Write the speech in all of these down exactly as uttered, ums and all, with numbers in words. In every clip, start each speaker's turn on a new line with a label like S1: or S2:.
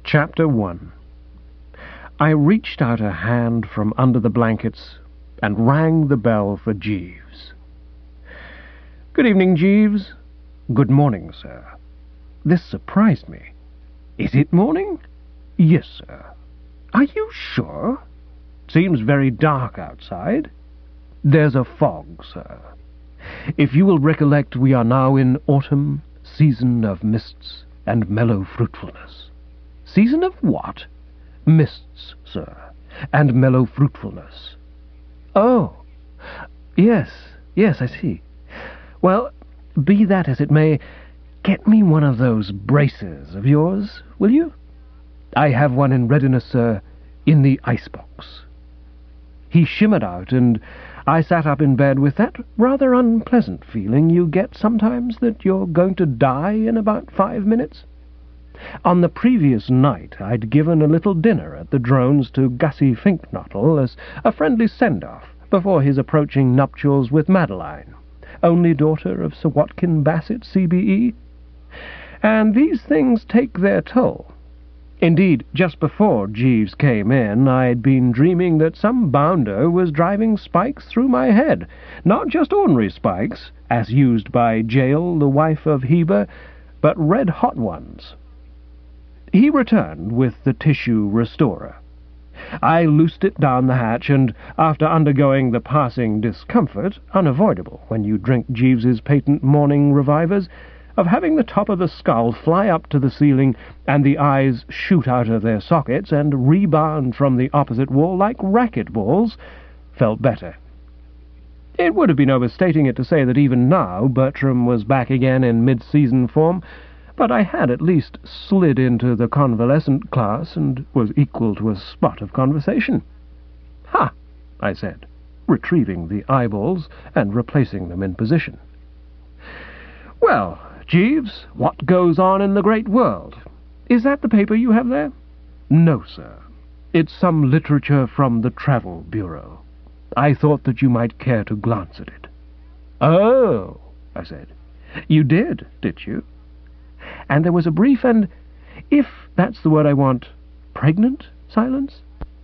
S1: Chapter one. I reached out a hand from under the blankets and rang the bell for Jeeves. "Good evening, Jeeves." "Good morning, sir." This surprised me. "Is it morning?" "Yes, sir." "Are you sure? Seems very dark outside." "There's a fog, sir. If you will recollect, we are now in autumn, season of mists and mellow fruitfulness." "Season of what?" "Mists, sir, and mellow fruitfulness." "Oh, yes, yes, I see. Well, be that as it may, get me one of those braces of yours, will you?" "I have one in readiness, sir, in the icebox." He shimmered out, and I sat up in bed with that rather unpleasant feeling you get sometimes that you're going to die in about five minutes. On the previous night I'd given a little dinner at the Drones to Gussie Finknottle as a friendly send-off before his approaching nuptials with Madeline, only daughter of Sir Watkin Bassett, C B E. And these things take their toll. Indeed, just before Jeeves came in, I'd been dreaming that some bounder was driving spikes through my head, not just ordinary spikes, as used by Jael, the wife of Heber, but red-hot ones. He returned with the tissue restorer. I loosed it down the hatch, and after undergoing the passing discomfort, unavoidable when you drink Jeeves's patent morning revivers, of having the top of the skull fly up to the ceiling and the eyes shoot out of their sockets and rebound from the opposite wall like racket balls, felt better. It would have been overstating it to say that even now Bertram was back again in mid-season form, but I had at least slid into the convalescent class and was equal to a spot of conversation. "Ha!" I said, retrieving the eyeballs and replacing them in position. "Well, Jeeves, what goes on in the great world? Is that the paper you have there?" "No, sir. It's some literature from the Travel Bureau. I thought that you might care to glance at it." "Oh," I said. "You did, did you?" And there was a brief and, if that's the word I want, pregnant silence.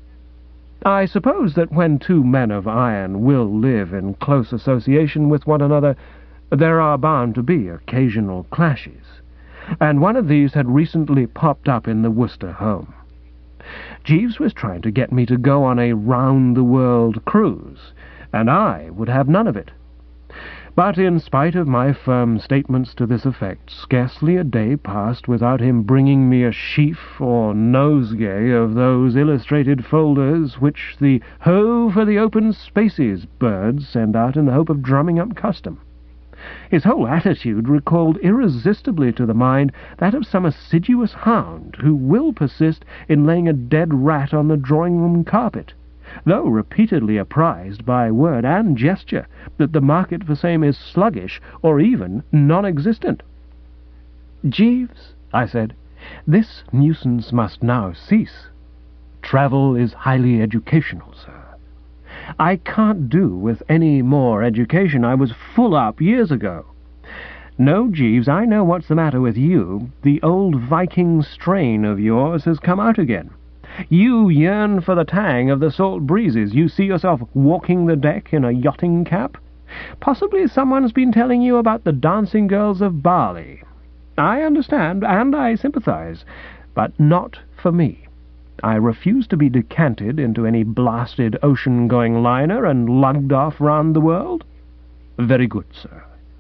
S1: I suppose that when two men of iron will live in close association with one another, there are bound to be occasional clashes, and one of these had recently popped up in the Worcester home. Jeeves was trying to get me to go on a round-the-world cruise, and I would have none of it. But in spite of my firm statements to this effect, scarcely a day passed without him bringing me a sheaf or nosegay of those illustrated folders which the Ho for the Open Spaces birds send out in the hope of drumming up custom. His whole attitude recalled irresistibly to the mind that of some assiduous hound who will persist in laying a dead rat on the drawing-room carpet, though repeatedly apprised by word and gesture that the market for same is sluggish or even non-existent. "Jeeves," I said, "this nuisance must now cease. Travel is highly educational, sir. I can't do with any more education. I was full up years ago. No, Jeeves, I know what's the matter with you. The old Viking strain of yours has come out again. You yearn for the tang of the salt breezes. You see yourself walking the deck in a yachting cap. Possibly someone's been telling you about the dancing girls of Bali. I understand, and I sympathize, but not for me. I refuse to be decanted into any blasted ocean-going liner and lugged off round the world." "Very good, sir."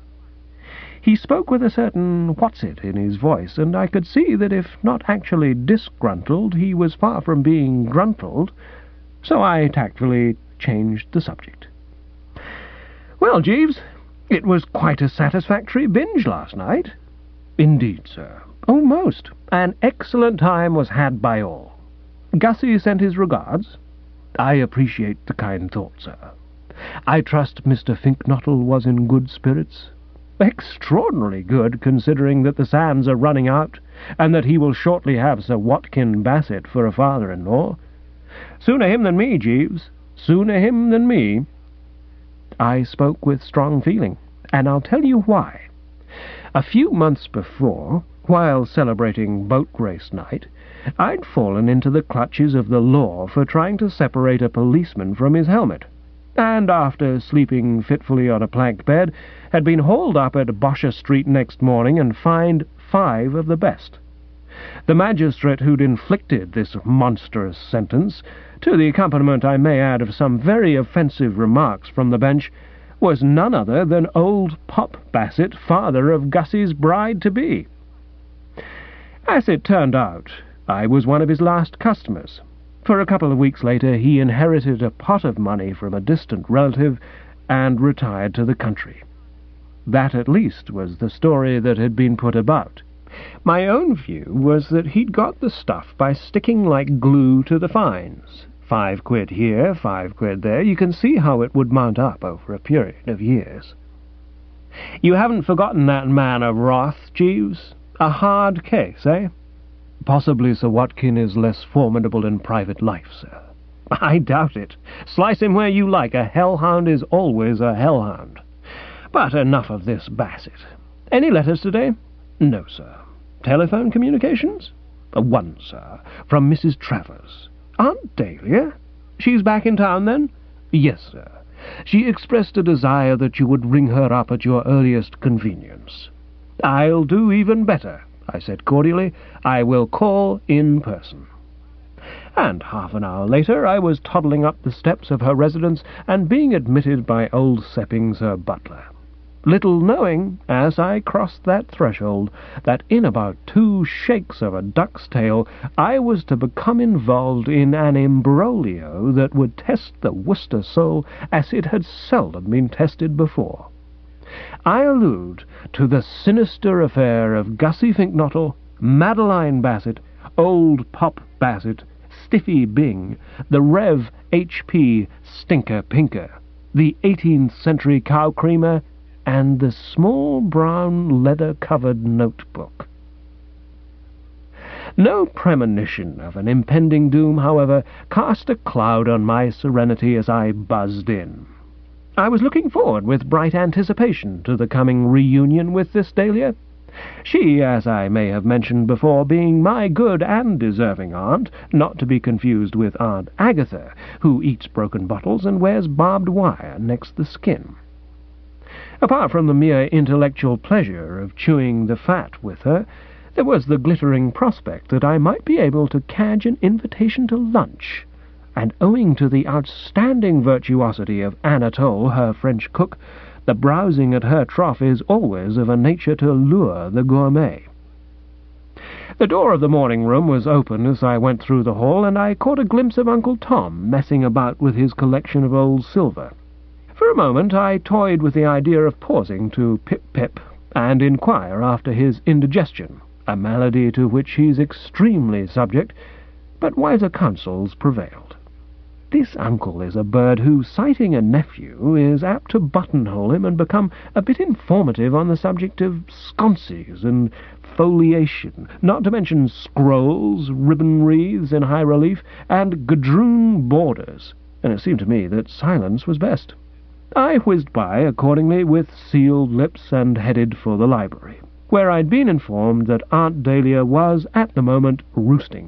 S1: He spoke with a certain what's-it in his voice, and I could see that if not actually disgruntled, he was far from being gruntled, so I tactfully changed the subject. "Well, Jeeves, it was quite a satisfactory binge last night." "Indeed, sir." "Oh, most. An excellent time was had by all. Gussie sent his regards." "I appreciate the kind thought, sir. I trust Mister Finknottle was in good spirits?" "Extraordinarily good, considering that the sands are running out, and that he will shortly have Sir Watkin Bassett for a father-in-law. Sooner him than me, Jeeves. Sooner him than me." I spoke with strong feeling, and I'll tell you why. A few months before, While celebrating boat race night, I'd fallen into the clutches of the law for trying to separate a policeman from his helmet, and after sleeping fitfully on a plank bed, had been hauled up at Bosher Street next morning and fined five of the best. The magistrate who'd inflicted this monstrous sentence, to the accompaniment, I may add, of some very offensive remarks from the bench, was none other than old Pop Bassett, father of Gussie's bride-to-be. As it turned out, I was one of his last customers, for a couple of weeks later he inherited a pot of money from a distant relative and retired to the country. That at least was the story that had been put about. My own view was that he'd got the stuff by sticking like glue to the fines. Five quid here, five quid there. You can see how it would mount up over a period of years. You haven't forgotten that man of wrath, Jeeves? A hard case, eh?
S2: Possibly Sir Watkin is less formidable in private life, sir.
S1: I doubt it. Slice him where you like. A hellhound is always a hellhound. But enough of this Bassett. Any letters today?
S2: No, sir.
S1: Telephone communications?
S2: One, sir, from Missus Travers.
S1: Aunt Dahlia? She's back in town, then?
S2: Yes, sir. She expressed a desire that you would ring her up at your earliest convenience.
S1: I'll do even better, I said cordially. I will call in person. And half an hour later I was toddling up the steps of her residence and being admitted by old Seppings, her butler, little knowing, as I crossed that threshold, that in about two shakes of a duck's tail I was to become involved in an imbroglio that would test the Worcester soul as it had seldom been tested before. I allude to the sinister affair of Gussie Finknottle, Madeline Bassett, old Pop Bassett, Stiffy Bing, the Rev H P Stinker Pinker, the eighteenth century cow creamer, and the small brown leather-covered notebook. No premonition of an impending doom, however, cast a cloud on my serenity as I buzzed in. I was looking forward with bright anticipation to the coming reunion with this Dahlia. She, as I may have mentioned before, being my good and deserving aunt, not to be confused with Aunt Agatha, who eats broken bottles and wears barbed wire next the skin. Apart from the mere intellectual pleasure of chewing the fat with her, there was the glittering prospect that I might be able to cadge an invitation to lunch, and owing to the outstanding virtuosity of Anatole, her French cook, the browsing at her trough is always of a nature to lure the gourmet. The door of the morning room was open as I went through the hall, and I caught a glimpse of Uncle Tom messing about with his collection of old silver. For a moment I toyed with the idea of pausing to pip-pip and inquire after his indigestion, a malady to which he's extremely subject, but wiser counsels prevailed. This uncle is a bird who, sighting a nephew, is apt to buttonhole him and become a bit informative on the subject of sconces and foliation, not to mention scrolls, ribbon wreaths in high relief, and gadroon borders, and it seemed to me that silence was best. I whizzed by, accordingly, with sealed lips and headed for the library, where I'd been informed that Aunt Dahlia was, at the moment, roosting.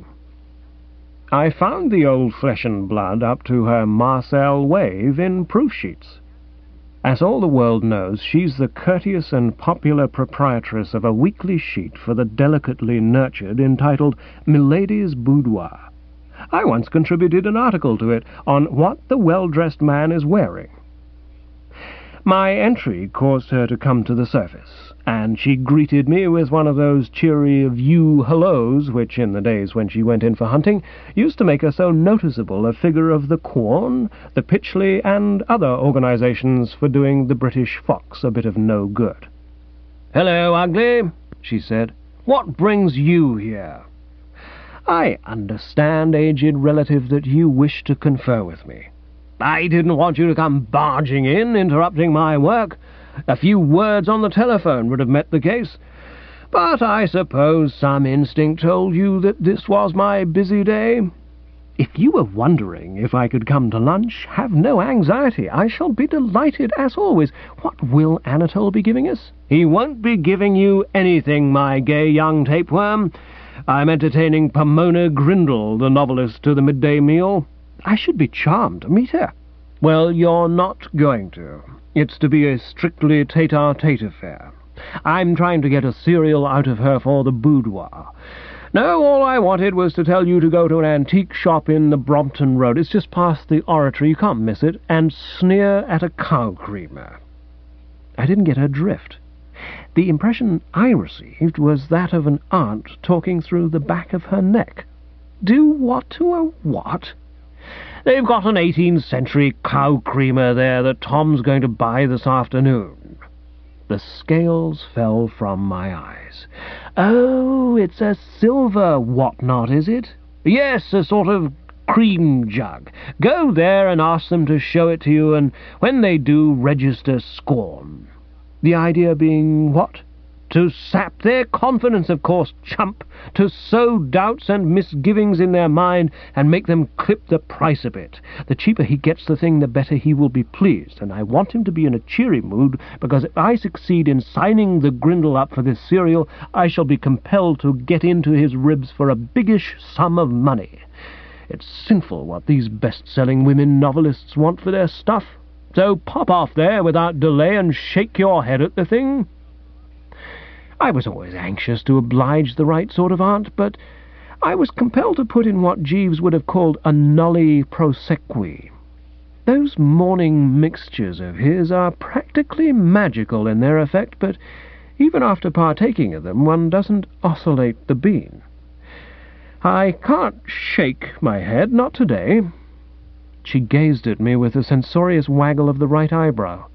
S1: I found the old flesh and blood up to her Marcel wave in proof-sheets. As all the world knows, she's the courteous and popular proprietress of a weekly sheet for the delicately nurtured entitled Milady's Boudoir. I once contributed an article to it on what the well-dressed man is wearing. My entry caused her to come to the surface, and she greeted me with one of those cheery view hellos which, in the days when she went in for hunting, used to make her so noticeable a figure of the Quorn, the Pytchley, and other organizations for doing the British fox a bit of no good. "Hello, Ugly," she said. "What brings you here?" "I understand, aged relative, that you wish to confer with me." "I didn't want you to come barging in, interrupting my work. A few words on the telephone would have met the case. But I suppose some instinct told you that this was my busy day."
S2: If you were wondering if I could come to lunch, have no anxiety. I shall be delighted, as always. What will Anatole be giving us? He won't be giving you anything, my gay young tapeworm. I'm entertaining Pomona Grindle, the novelist, to the midday meal. I should be charmed to meet her. Well, you're not going to. It's to be a strictly tete-a-tete affair. I'm trying to get a serial out of her for the boudoir. No, all I wanted was to tell you to go to an antique shop in the Brompton Road. It's just past the Oratory, you can't miss it, and sneer at a cow creamer. I didn't get her drift. The impression I received was that of an aunt talking through the back of her neck. Do what to a what? They've got an eighteenth century cow creamer there that Tom's going to buy this afternoon. The scales fell from my eyes. Oh, it's a silver whatnot, is it? Yes, a sort of cream jug. Go there and ask them to show it to you, and when they do, register scorn. The idea being what? To sap their confidence, of course, chump. To sow doubts and misgivings in their mind and make them clip the price a bit. The cheaper he gets the thing, the better he will be pleased, and I want him to be in a cheery mood, because if I succeed in signing the Grindle up for this serial, I shall be compelled to get into his ribs for a biggish sum of money. It's sinful what these best-selling women novelists want for their stuff. So pop off there without delay and shake your head at the thing. I was always anxious to oblige the right sort of aunt, but I was compelled to put in what Jeeves would have called a nulli prosequi. Those morning mixtures of his are practically magical in their effect, but even after partaking of them, one doesn't oscillate the bean. I can't shake my head, not today. She gazed at me with a censorious waggle of the right eyebrow.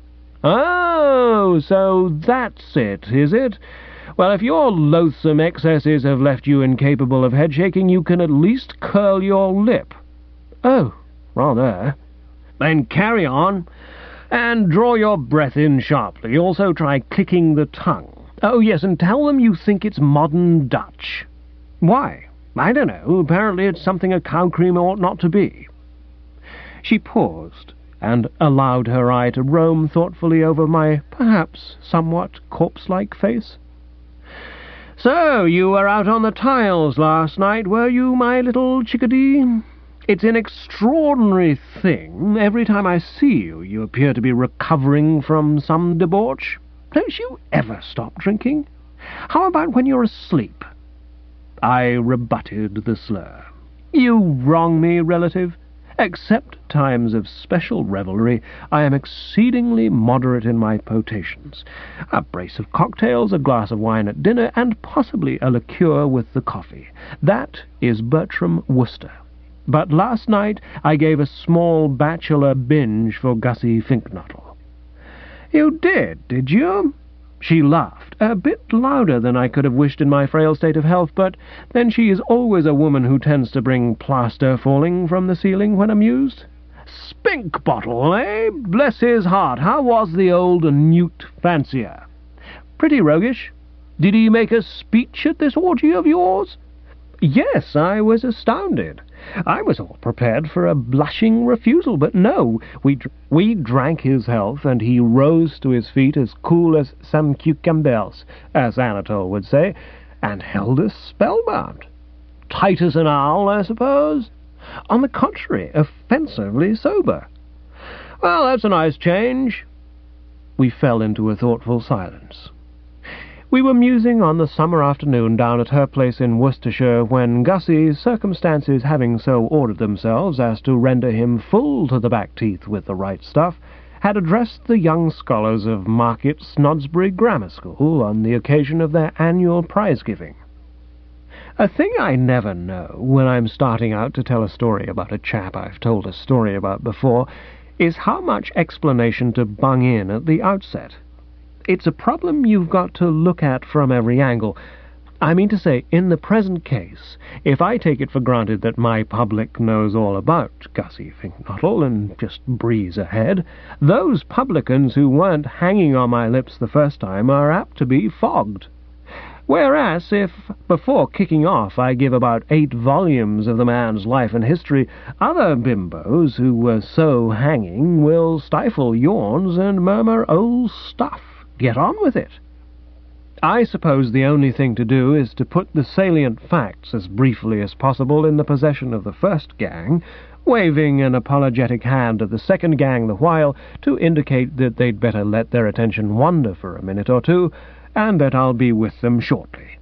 S2: Oh, so that's it, is it? Well, if your loathsome excesses have left you incapable of head-shaking, you can at least curl your lip. Oh, rather. Then carry on, and draw your breath in sharply. Also try clicking the tongue. Oh, yes, and tell them you think it's modern Dutch. Why? I don't know. Apparently it's something a cow creamer ought not to be. She paused, and allowed her eye to roam thoughtfully over my perhaps somewhat corpse-like face. So, you were out on the tiles last night, were you, my little chickadee? It's an extraordinary thing. Every time I see you, you appear to be recovering from some debauch. Don't you ever stop drinking? How about when you're asleep? I rebutted the slur. You wrong me, relative. Except times of special revelry, I am exceedingly moderate in my potations. A brace of cocktails, a glass of wine at dinner, and possibly a liqueur with the coffee. That is Bertram Wooster. But last night I gave a small bachelor binge for Gussie Finknottle. You did, did you? She laughed, a bit louder than I could have wished in my frail state of health, but then she is always a woman who tends to bring plaster falling from the ceiling when amused. Spink bottle, eh? Bless his heart, how was the old Newt fancier? Pretty roguish. Did he make a speech at this orgy of yours? Yes, I was astounded. I was all prepared for a blushing refusal, but no, we dr we drank his health, and he rose to his feet as cool as some cucumbers, as Anatole would say, and held us spellbound. Tight as an owl, I suppose? On the contrary, offensively sober. Well, that's a nice change. We fell into a thoughtful silence. We were musing on the summer afternoon down at her place in Worcestershire when Gussie, circumstances having so ordered themselves as to render him full to the back teeth with the right stuff, had addressed the young scholars of Market Snodsbury Grammar School on the occasion of their annual prize-giving. A thing I never know when I'm starting out to tell a story about a chap I've told a story about before is how much explanation to bung in at the outset. It's a problem you've got to look at from every angle. I mean to say, in the present case, if I take it for granted that my public knows all about Gussie Finknottle and just breeze ahead, those publicans who weren't hanging on my lips the first time are apt to be fogged. Whereas, if, before kicking off, I give about eight volumes of the man's life and history, other bimbos who were so hanging will stifle yawns and murmur, "Old stuff, get on with it." I suppose the only thing to do is to put the salient facts as briefly as possible in the possession of the first gang, waving an apologetic hand at the second gang the while to indicate that they'd better let their attention wander for a minute or two, and that I'll be with them shortly.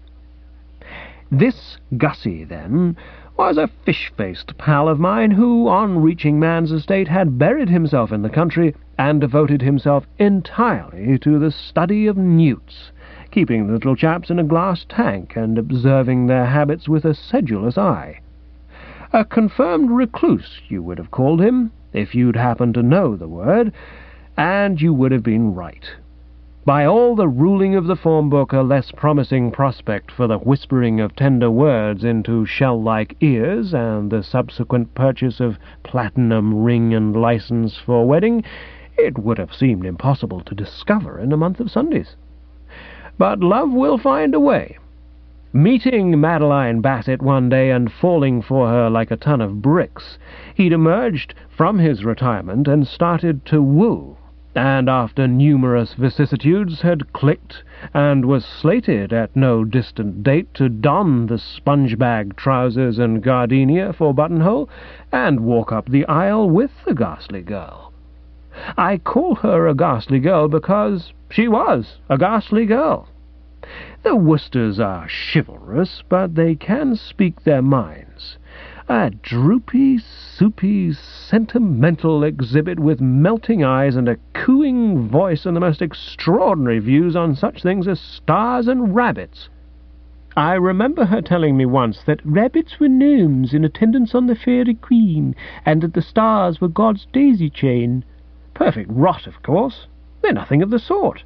S2: This Gussie, then, was a fish-faced pal of mine who, on reaching man's estate, had buried himself in the country and devoted himself entirely to the study of newts, keeping the little chaps in a glass tank and observing their habits with a sedulous eye. A confirmed recluse, you would have called him, if you'd happened to know the word, and you would have been right. By all the ruling of the form book, a less promising prospect for the whispering of tender words into shell-like ears and the subsequent purchase of platinum ring and license for wedding, it would have seemed impossible to discover in a month of Sundays. But love will find a way. Meeting Madeline Bassett one day and falling for her like a ton of bricks, he'd emerged from his retirement and started to woo, and after numerous vicissitudes had clicked and was slated at no distant date to don the sponge-bag trousers and gardenia for buttonhole and walk up the aisle with the ghastly girl. I call her a ghastly girl because she was a ghastly girl. The Worcesters are chivalrous, but they can speak their minds. A droopy, soupy, sentimental exhibit with melting eyes and a cooing voice and the most extraordinary views on such things as stars and rabbits. I remember her telling me once that rabbits were gnomes in attendance on the fairy queen, and that the stars were God's daisy chain. Perfect rot, of course. They're nothing of the sort.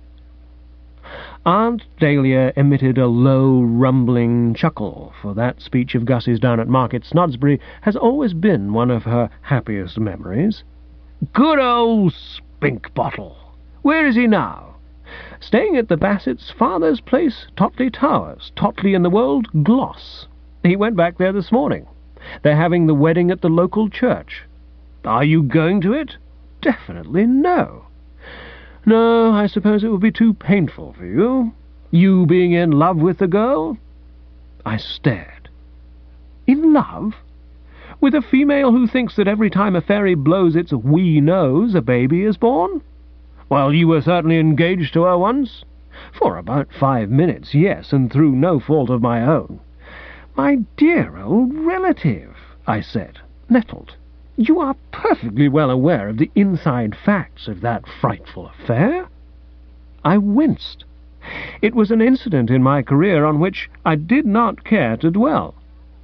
S2: Aunt Dahlia emitted a low, rumbling chuckle, for that speech of Gussie's down at Market Snodsbury has always been one of her happiest memories. Good old Spink Bottle! Where is he now? Staying at the Bassett's father's place, Totley Towers, Totley in the Wold, Gloss. He went back there this morning. They're having the wedding at the local church. Are you going to it? Definitely no. No, I suppose it would be too painful for you. You being in love with the girl? I stared. In love? With a female who thinks that every time a fairy blows its wee nose, a baby is born? Well, you were certainly engaged to her once. For about five minutes, yes, and through no fault of my own. My dear old relative, I said, nettled. You are perfectly well aware of the inside facts of that frightful affair. I winced. It was an incident in my career on which I did not care to dwell.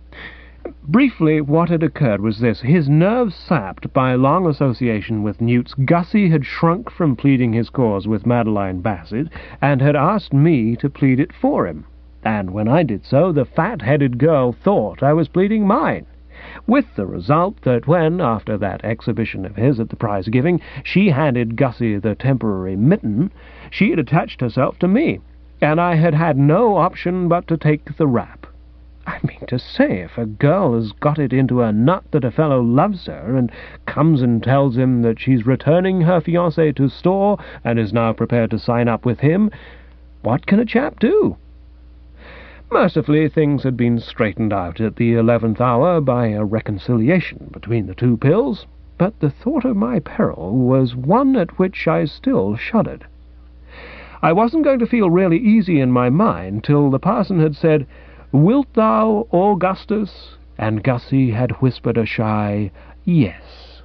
S2: Briefly, what had occurred was this. His nerves sapped by long association with newts, Gussie had shrunk from pleading his cause with Madeline Bassett, and had asked me to plead it for him. And when I did so, the fat-headed girl thought I was pleading mine, with the result that when, after that exhibition of his at the prize-giving, she handed Gussie the temporary mitten, she had attached herself to me, and I had had no option but to take the rap. I mean to say, if a girl has got it into her nut that a fellow loves her, and comes and tells him that she's returning her fiancé to store, and is now prepared to sign up with him, what can a chap do? Mercifully, things had been straightened out at the eleventh hour by a reconciliation between the two pills, but the thought of my peril was one at which I still shuddered. I wasn't going to feel really easy in my mind till the parson had said, "Wilt thou, Augustus?" and Gussie had whispered a shy, "Yes."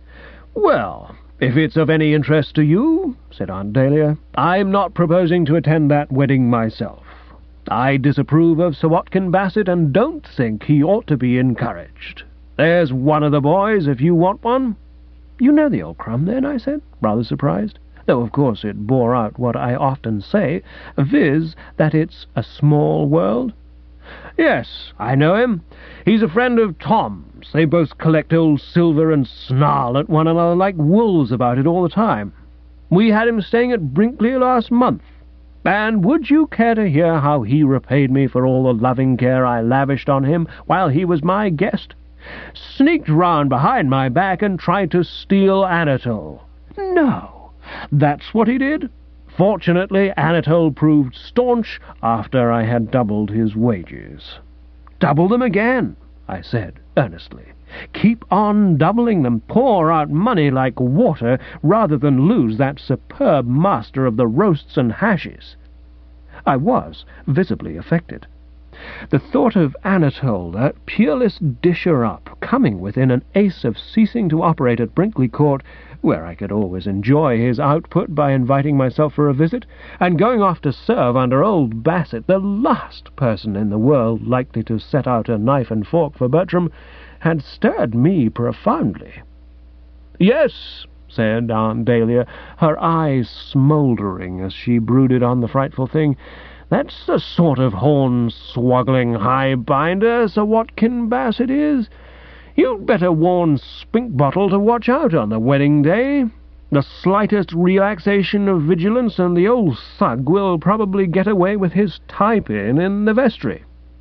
S2: "Well, if it's of any interest to you," said Aunt Dahlia, "I'm not proposing to attend that wedding myself. I disapprove of Sir Watkin Bassett and don't think he ought to be encouraged. There's one of the boys if you want one." "You know the old crumb, then?" I said, rather surprised, though of course it bore out what I often say, viz. that it's a small world. "Yes, I know him. He's a friend of Tom's. They both collect old silver and snarl at one another like wolves about it all the time. We had him staying at Brinkley last month." And would you care to hear how he repaid me for all the loving care I lavished on him while he was my guest? Sneaked round behind my back and tried to steal Anatole. No, that's what he did. Fortunately, Anatole proved staunch after I had doubled his wages. Double them again, I said earnestly. Keep on doubling them. Pour out money like water rather than lose that superb master of the roasts and hashes. I was visibly affected. The thought of Anatole, that peerless disher-up, coming within an ace of ceasing to operate at Brinkley Court, where I could always enjoy his output by inviting myself for a visit, and going off to serve under old Bassett, the last person in the world likely to set out a knife and fork for Bertram, had stirred me profoundly. "Yes," said Aunt Dahlia, her eyes smouldering as she brooded on the frightful thing, "that's the sort of horn-swoggling high-binder Sir Watkin Bassett is. You'd better warn Spinkbottle to watch out on the wedding day. The slightest relaxation of vigilance and the old thug will probably get away with his tie-pin in the vestry.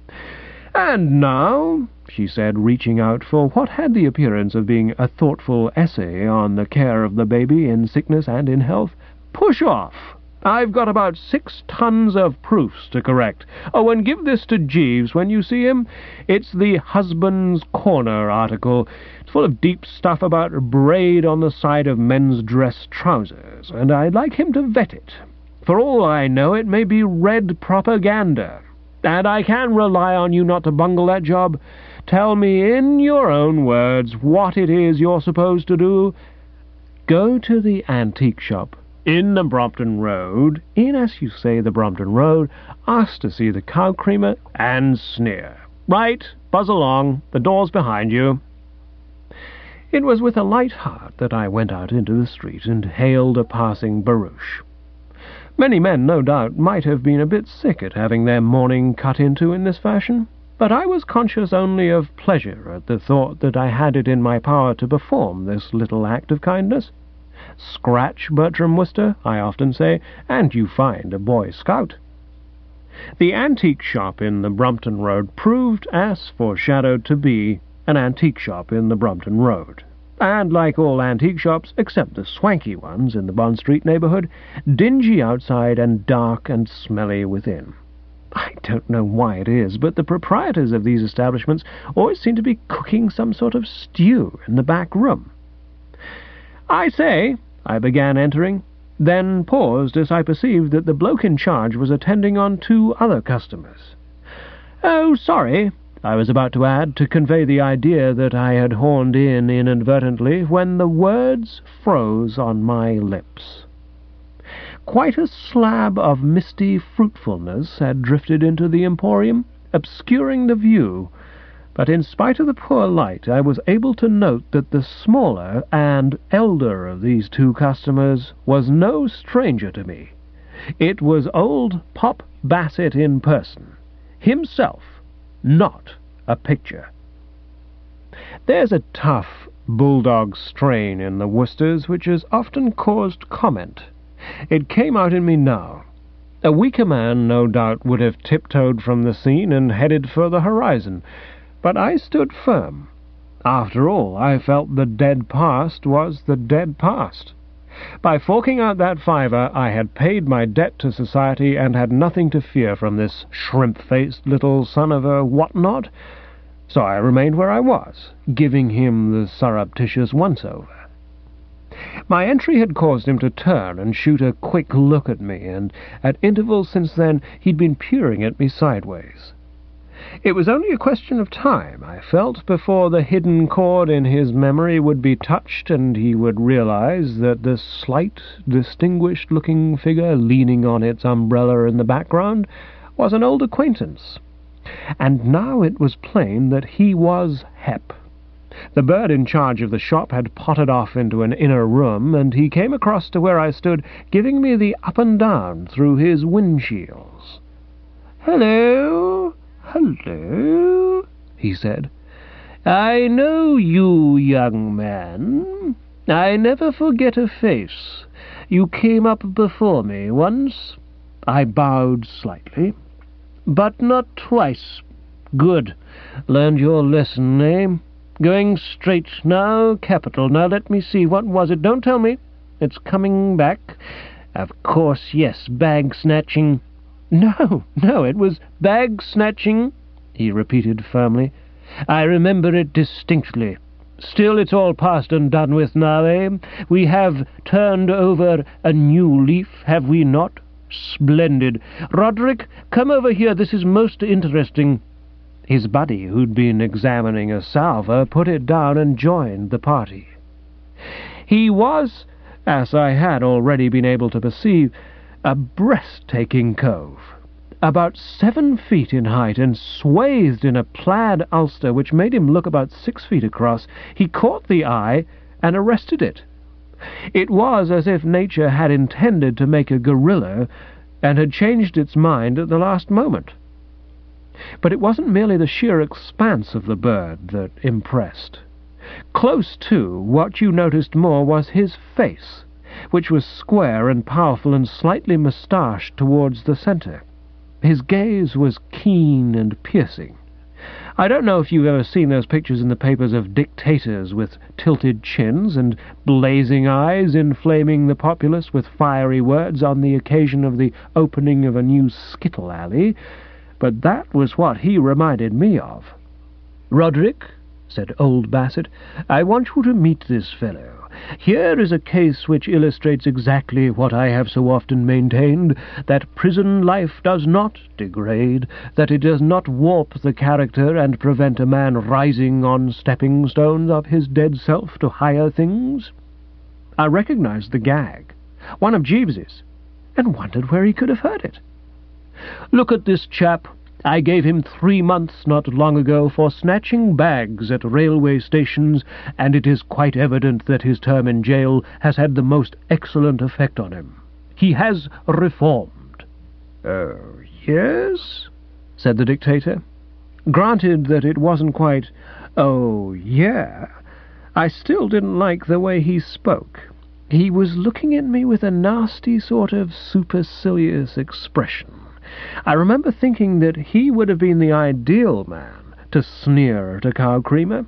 S2: And now," she said, reaching out for what had the appearance of being a thoughtful essay on the care of the baby in sickness and in health, "push off. I've got about six tons of proofs to correct. Oh, and give this to Jeeves when you see him. It's the Husband's Corner article. It's full of deep stuff about braid on the side of men's dress trousers, and I'd like him to vet it. For all I know, it may be red propaganda. And I can rely on you not to bungle that job. Tell me in your own words what it is you're supposed to do. Go to the antique shop in the Brompton Road, in, as you say, the Brompton Road, ask to see the cow creamer, and sneer. Right, buzz along, the door's behind you." It was with a light heart that I went out into the street and hailed a passing barouche. Many men, no doubt, might have been a bit sick at having their morning cut into in this fashion, but I was conscious only of pleasure at the thought that I had it in my power to perform this little act of kindness. Scratch Bertram Wooster, I often say, and you find a Boy Scout. The antique shop in the Brompton Road proved, as foreshadowed to be, an antique shop in the Brompton Road, and like all antique shops, except the swanky ones in the Bond Street neighbourhood, dingy outside and dark and smelly within. I don't know why it is, but the proprietors of these establishments always seem to be cooking some sort of stew in the back room. "I say," I began entering, then paused as I perceived that the bloke in charge was attending on two other customers. "Oh, sorry," I was about to add, to convey the idea that I had horned in inadvertently, when the words froze on my lips. Quite a slab of misty fruitfulness had drifted into the emporium, obscuring the view, but in spite of the poor light I was able to note that the smaller and elder of these two customers was no stranger to me. It was old Pop Bassett in person, himself, not a picture. There's a tough bulldog strain in the Woosters which has often caused comment. It came out in me now. A weaker man, no doubt, would have tiptoed from the scene and headed for the horizon, but I stood firm. After all, I felt the dead past was the dead past. By forking out that fiver, I had paid my debt to society and had nothing to fear from this shrimp-faced little son of a what-not, so I remained where I was, giving him the surreptitious once-over. My entry had caused him to turn and shoot a quick look at me, and at intervals since then he'd been peering at me sideways. It was only a question of time, I felt, before the hidden chord in his memory would be touched and he would realize that the slight, distinguished-looking figure leaning on its umbrella in the background was an old acquaintance. And now it was plain that he was Hep. The bird in charge of the shop had potted off into an inner room, and he came across to where I stood, giving me the up and down through his windshields. "Hello, hello," he said. "I know you, young man. I never forget a face. You came up before me once. I bowed slightly. "But not twice. Good. Learned your lesson, eh? Going straight now? Capital. Now let me see. What was it? Don't tell me. It's coming back. Of course, yes. Bag snatching." "No, no, it was bag snatching," he repeated firmly. "I remember it distinctly. Still, it's all past and done with now, eh? We have turned over a new leaf, have we not? Splendid. Roderick, come over here. This is most interesting." His buddy, who'd been examining a salver, put it down and joined the party. He was, as I had already been able to perceive, a breathtaking cove, about seven feet in height and swathed in a plaid ulster which made him look about six feet across. He caught the eye and arrested it. It was as if nature had intended to make a gorilla and had changed its mind at the last moment. But it wasn't merely the sheer expanse of the bird that impressed. Close to, what you noticed more was his face, which was square and powerful and slightly moustached towards the centre. His gaze was keen and piercing. I don't know if you've ever seen those pictures in the papers of dictators with tilted chins and blazing eyes inflaming the populace with fiery words on the occasion of the opening of a new skittle alley, but that was what he reminded me of. "Roderick," said old Bassett, "I want you to meet this fellow. Here is a case which illustrates exactly what I have so often maintained, that prison life does not degrade, that it does not warp the character and prevent a man rising on stepping stones of his dead self to higher things." I recognized the gag, one of Jeeves's, and wondered where he could have heard it. "Look at this chap. I gave him three months not long ago for snatching bags at railway stations, and it is quite evident that his term in jail has had the most excellent effect on him. He has reformed." "Oh, yes?" said the dictator. Granted that it wasn't quite, "Oh, yeah," I still didn't like the way he spoke. He was looking at me with a nasty sort of supercilious expression. I remember thinking that he would have been the ideal man to sneer at a cow creamer.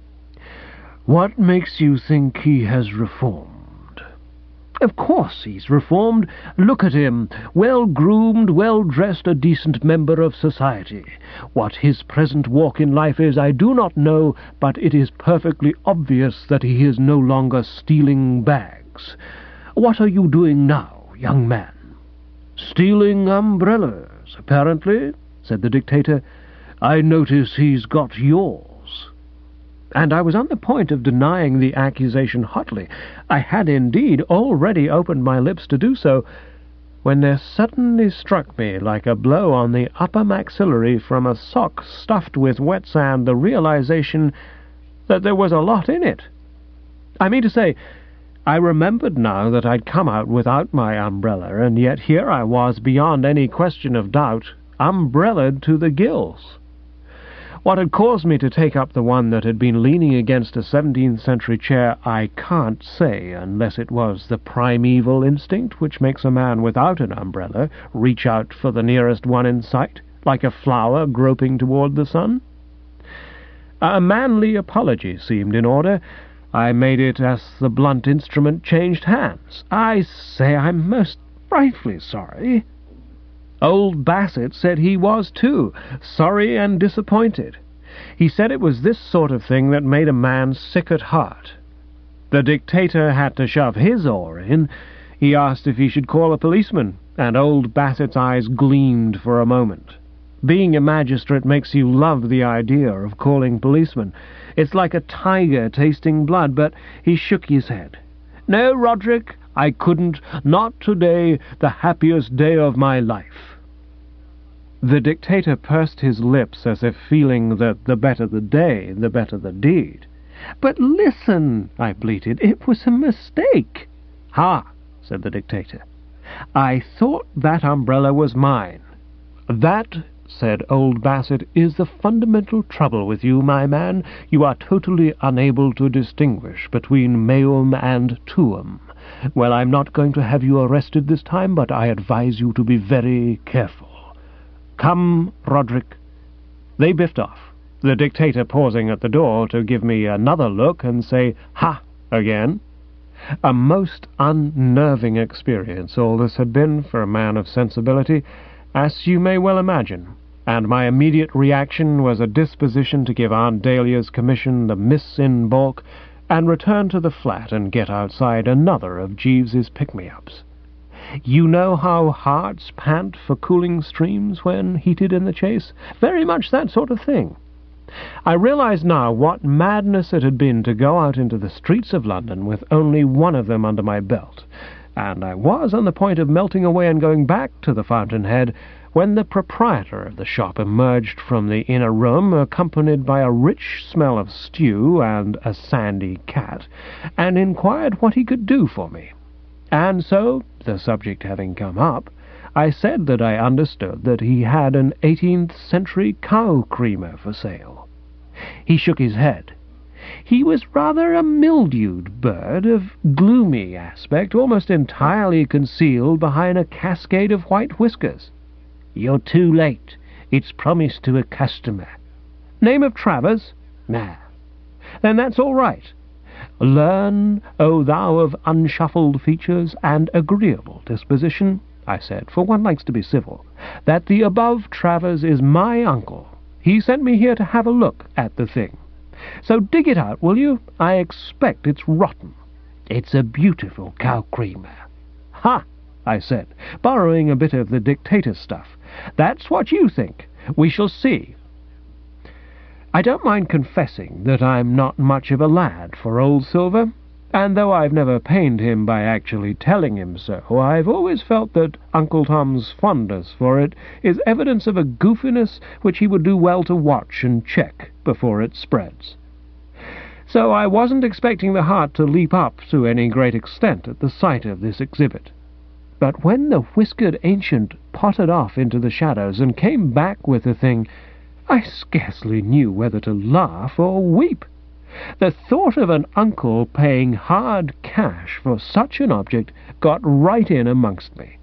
S2: "What makes you think he has reformed?" "Of course he's reformed. Look at him, well-groomed, well-dressed, a decent member of society. What his present walk in life is, I do not know, but it is perfectly obvious that he is no longer stealing bags. What are you doing now, young man?" "Stealing umbrellas, apparently," said the dictator. "I notice he's got yours." And I was on the point of denying the accusation hotly. I had indeed already opened my lips to do so, when there suddenly struck me, like a blow on the upper maxillary from a sock stuffed with wet sand, the realization that there was a lot in it. I mean to say, I remembered now that I'd come out without my umbrella, and yet here I was, beyond any question of doubt, umbrellaed to the gills. What had caused me to take up the one that had been leaning against a seventeenth century chair, I can't say, unless it was the primeval instinct which makes a man without an umbrella reach out for the nearest one in sight, like a flower groping toward the sun. A manly apology seemed in order. I made it as the blunt instrument changed hands. "I say, I'm most frightfully sorry." Old Bassett said he was too, sorry and disappointed. He said it was this sort of thing that made a man sick at heart. The dictator had to shove his oar in. He asked if he should call a policeman, and old Bassett's eyes gleamed for a moment. Being a magistrate makes you love the idea of calling policemen. It's like a tiger tasting blood, but he shook his head. "No, Roderick, I couldn't. Not today, the happiest day of my life." The dictator pursed his lips as if feeling that the better the day, the better the deed. "But listen," I bleated, "it was a mistake." "Ha," said the dictator. "I thought that umbrella was mine." "That," said old Bassett, "is the fundamental trouble with you, my man. You are totally unable to distinguish between meum and tuum. Well, I'm not going to have you arrested this time, but I advise you to be very careful. Come, Roderick." They biffed off, the dictator pausing at the door to give me another look and say, "Ha!" again. A most unnerving experience all this had been for a man of sensibility, as you may well imagine, and my immediate reaction was a disposition to give Aunt Dahlia's commission the miss in baulk and return to the flat and get outside another of Jeeves's pick-me-ups. You know how hearts pant for cooling streams when heated in the chase? Very much that sort of thing. I realize now what madness it had been to go out into the streets of London with only one of them under my belt, and I was on the point of melting away and going back to the Fountainhead when the proprietor of the shop emerged from the inner room, accompanied by a rich smell of stew and a sandy cat, and inquired what he could do for me. And so, the subject having come up, I said that I understood that he had an eighteenth century cow creamer for sale. He shook his head. He was rather a mildewed bird of gloomy aspect, almost entirely concealed behind a cascade of white whiskers. "You're too late. It's promised to a customer." "Name of Travers?" "Nah." "Then that's all right. Learn, O thou of unshuffled features and agreeable disposition," I said, for one likes to be civil, "that the above Travers is my uncle. He sent me here to have a look at the thing. So dig it out, will you? I expect it's rotten." "It's a beautiful cow creamer." "Ha!" I said, borrowing a bit of the dictator's stuff. "That's what you think. We shall see." I don't mind confessing that I'm not much of a lad for old Silver, and though I've never pained him by actually telling him so, I've always felt that Uncle Tom's fondness for it is evidence of a goofiness which he would do well to watch and check before it spreads. So I wasn't expecting the heart to leap up to any great extent at the sight of this exhibit. But when the whiskered ancient pottered off into the shadows and came back with the thing, I scarcely knew whether to laugh or weep. The thought of an uncle paying hard cash for such an object got right in amongst me.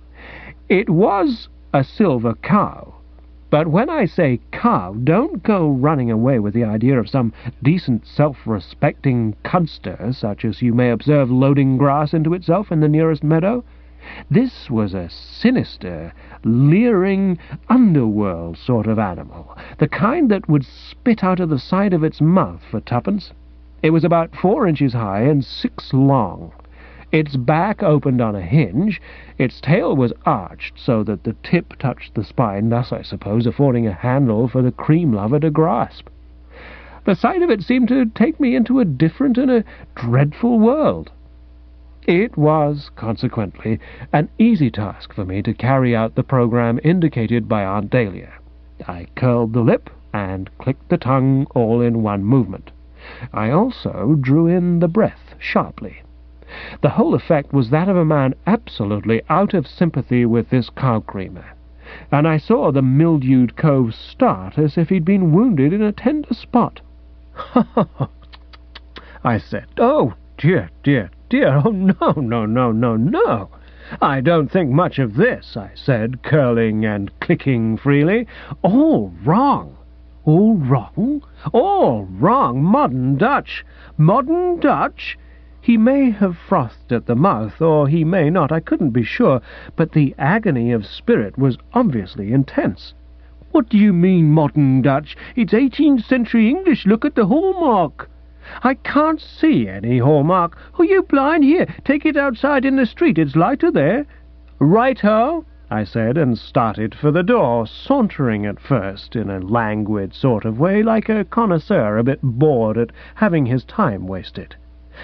S2: It was a silver cow, but when I say cow, don't go running away with the idea of some decent self-respecting cudster such as you may observe loading grass into itself in the nearest meadow. This was a sinister, leering, underworld sort of animal, the kind that would spit out of the side of its mouth for twopence. It was about four inches high and six long. Its back opened on a hinge, its tail was arched so that the tip touched the spine, thus, I suppose, affording a handle for the cream lover to grasp. The sight of it seemed to take me into a different and a dreadful world. It was, consequently, an easy task for me to carry out the program indicated by Aunt Dahlia. I curled the lip and clicked the tongue all in one movement. I also drew in the breath sharply. The whole effect was that of a man absolutely out of sympathy with this cow creamer, and I saw the mildewed cove start as if he'd been wounded in a tender spot. "Ha ha ha!" I said. "Oh, dear, dear, dear! Oh, no, no, no, no, no! I don't think much of this," I said, curling and clicking freely. "All wrong! All wrong? All wrong! Modern Dutch! Modern Dutch!" He may have frothed at the mouth, or he may not, I couldn't be sure, but the agony of spirit was obviously intense. "What do you mean, modern Dutch? It's eighteenth century English. Look at the hallmark." "I can't see any hallmark." "Are you blind? Here, take it outside in the street. It's lighter there." "Right-ho," I said, and started for the door, sauntering at first in a languid sort of way, like a connoisseur a bit bored at having his time wasted.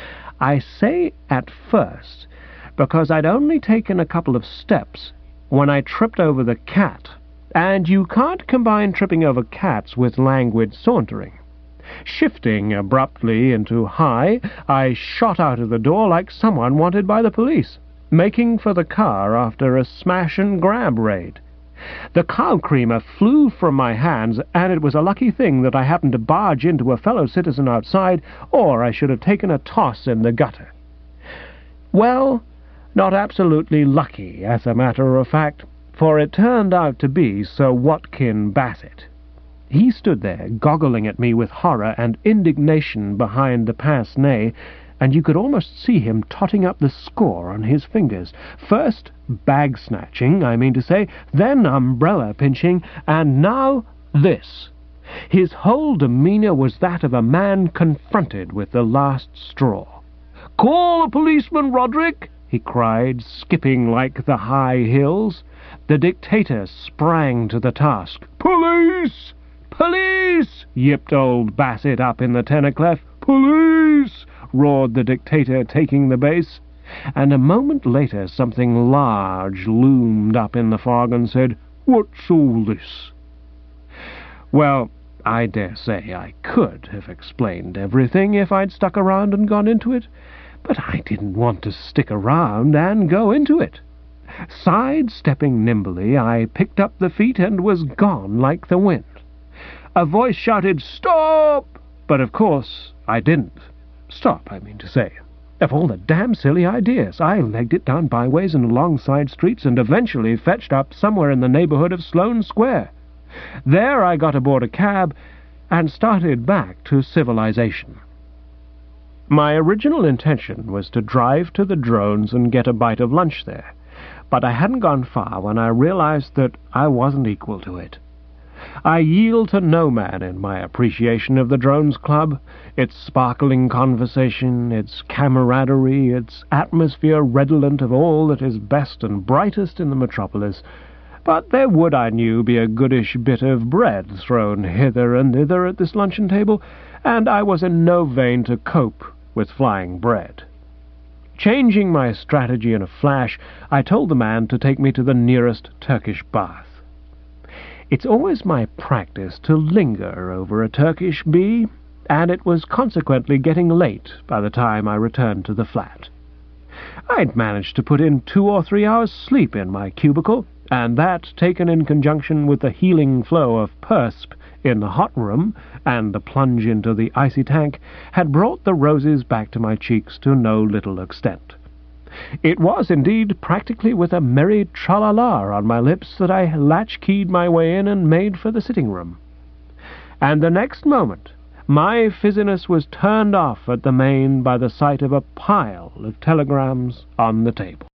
S2: I say at first, because I'd only taken a couple of steps when I tripped over the cat, and you can't combine tripping over cats with languid sauntering. Shifting abruptly into high, I shot out of the door like someone wanted by the police, making for the car after a smash-and-grab raid. The cow creamer flew from my hands, and it was a lucky thing that I happened to barge into a fellow citizen outside, or I should have taken a toss in the gutter. Well, not absolutely lucky, as a matter of fact, for it turned out to be Sir Watkin Bassett. He stood there, goggling at me with horror and indignation behind the pince-nez, and you could almost see him totting up the score on his fingers. First bag-snatching, I mean to say, then umbrella-pinching, and now this. His whole demeanour was that of a man confronted with the last straw. "Call a policeman, Roderick!" he cried, skipping like the high hills. The dictator sprang to the task. "Police! Police!" yipped old Bassett up in the tenor clef. "Police!" roared the dictator, taking the bass. And a moment later something large loomed up in the fog and said, "What's all this?" Well, I dare say I could have explained everything if I'd stuck around and gone into it, but I didn't want to stick around and go into it. Side-stepping nimbly, I picked up the feet and was gone like the wind. A voice shouted, "Stop!" But of course I didn't. Stop, I mean to say. Of all the damn silly ideas, I legged it down byways and along side streets and eventually fetched up somewhere in the neighbourhood of Sloane Square. There I got aboard a cab and started back to civilization. My original intention was to drive to the Drones and get a bite of lunch there, but I hadn't gone far when I realized that I wasn't equal to it. I yield to no man in my appreciation of the Drones Club, its sparkling conversation, its camaraderie, its atmosphere redolent of all that is best and brightest in the metropolis. But there would, I knew, be a goodish bit of bread thrown hither and thither at this luncheon table, and I was in no vein to cope with flying bread. Changing my strategy in a flash, I told the man to take me to the nearest Turkish bath. It's always my practice to linger over a Turkish bee, and it was consequently getting late by the time I returned to the flat. I'd managed to put in two or three hours' sleep in my cubicle, and that, taken in conjunction with the healing flow of persp in the hot room and the plunge into the icy tank, had brought the roses back to my cheeks to no little extent. It was indeed practically with a merry tra-la-la on my lips that I latch-keyed my way in and made for the sitting-room. And the next moment my fizziness was turned off at the main by the sight of a pile of telegrams on the table.